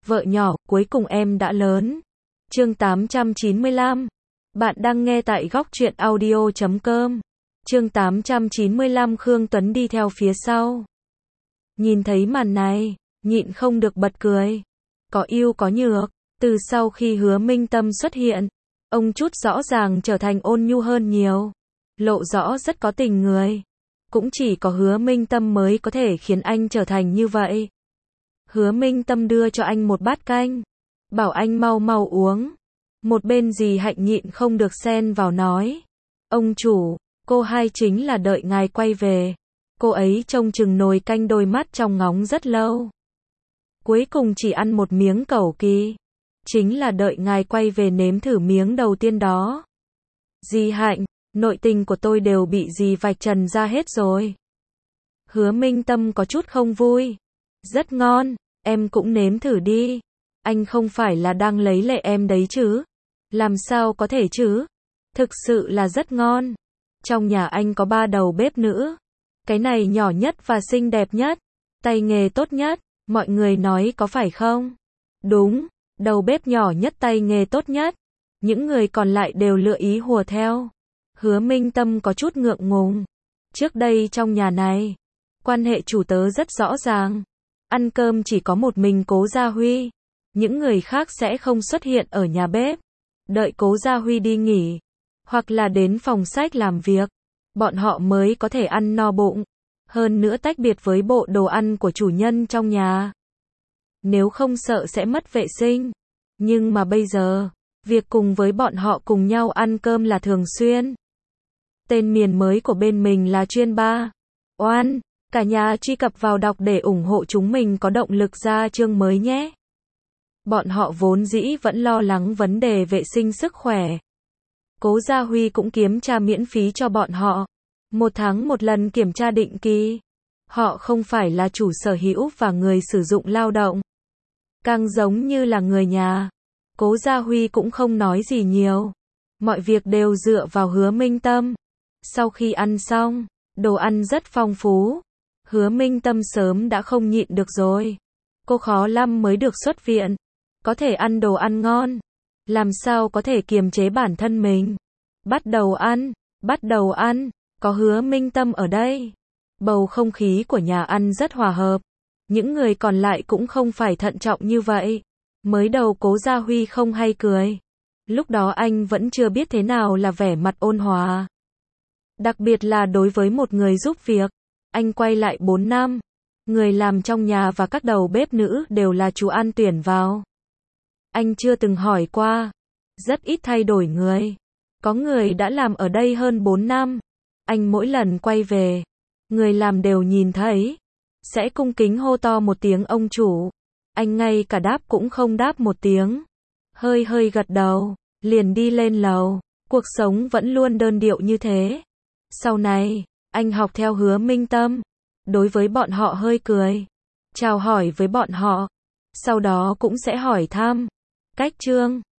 Vợ nhỏ, cuối cùng em đã lớn. Chương 895. Bạn đang nghe tại góc truyện audio.com. Chương 895 Khương Tuấn đi theo phía sau. Nhìn thấy màn này, nhịn không được bật cười. Có yêu có nhược, từ sau khi Hứa Minh Tâm xuất hiện, ông chút rõ ràng trở thành ôn nhu hơn nhiều. Lộ rõ rất có tình người. Cũng chỉ có Hứa Minh Tâm mới có thể khiến anh trở thành như vậy. Hứa Minh Tâm đưa cho anh một bát canh, bảo anh mau mau uống. Một bên dì Hạnh nhịn không được xen vào nói: ông chủ, cô hai chính là đợi ngài quay về. Cô ấy trông chừng nồi canh đôi mắt trong ngóng rất lâu. Cuối cùng chỉ ăn một miếng cẩu kỳ. Chính là đợi ngài quay về nếm thử miếng đầu tiên đó. Dì Hạnh, nội tình của tôi đều bị dì vạch trần ra hết rồi. Hứa Minh Tâm có chút không vui. Rất ngon, em cũng nếm thử đi. Anh không phải là đang lấy lệ em đấy chứ? Làm sao có thể chứ? Thực sự là rất ngon. Trong nhà anh có 3 đầu bếp nữ. Cái này nhỏ nhất và xinh đẹp nhất, tay nghề tốt nhất, mọi người nói có phải không? Đúng, đầu bếp nhỏ nhất tay nghề tốt nhất. Những người còn lại đều lựa ý hùa theo. Hứa Minh Tâm có chút ngượng ngùng. Trước đây trong nhà này, quan hệ chủ tớ rất rõ ràng. Ăn cơm chỉ có một mình Cố Gia Huy. Những người khác sẽ không xuất hiện ở nhà bếp. Đợi Cố Gia Huy đi nghỉ, hoặc là đến phòng sách làm việc, bọn họ mới có thể ăn no bụng. Hơn nữa tách biệt với bộ đồ ăn của chủ nhân trong nhà. Nếu không sợ sẽ mất vệ sinh. Nhưng mà bây giờ, việc cùng với bọn họ cùng nhau ăn cơm là thường xuyên. Tên miền mới của bên mình là Chuyên Ba. Oan, cả nhà truy cập vào đọc để ủng hộ chúng mình có động lực ra chương mới nhé. Bọn họ vốn dĩ vẫn lo lắng vấn đề vệ sinh sức khỏe. Cố Gia Huy cũng kiểm tra miễn phí cho bọn họ. 1 tháng một lần kiểm tra định kỳ. Họ không phải là chủ sở hữu và người sử dụng lao động. Càng giống như là người nhà. Cố Gia Huy cũng không nói gì nhiều. Mọi việc đều dựa vào Hứa Minh Tâm. Sau khi ăn xong, đồ ăn rất phong phú. Hứa Minh Tâm sớm đã không nhịn được rồi. Cô khó lắm mới được xuất viện. Có thể ăn đồ ăn ngon. Làm sao có thể kiềm chế bản thân mình. Bắt đầu ăn. Có Hứa Minh Tâm ở đây. Bầu không khí của nhà ăn rất hòa hợp. Những người còn lại cũng không phải thận trọng như vậy. Mới đầu Cố Gia Huy không hay cười. Lúc đó anh vẫn chưa biết thế nào là vẻ mặt ôn hòa. Đặc biệt là đối với một người giúp việc. Anh quay lại 4 năm. Người làm trong nhà và các đầu bếp nữ đều là chú An tuyển vào. Anh chưa từng hỏi qua. Rất ít thay đổi người. Có người đã làm ở đây hơn 4 năm. Anh mỗi lần quay về, người làm đều nhìn thấy. Sẽ cung kính hô to một tiếng ông chủ. Anh ngay cả đáp cũng không đáp một tiếng. Hơi gật đầu, liền đi lên lầu. Cuộc sống vẫn luôn đơn điệu như thế. Sau này, anh học theo Hứa Minh Tâm. Đối với bọn họ hơi cười. Chào hỏi với bọn họ. Sau đó cũng sẽ hỏi thăm cách chương.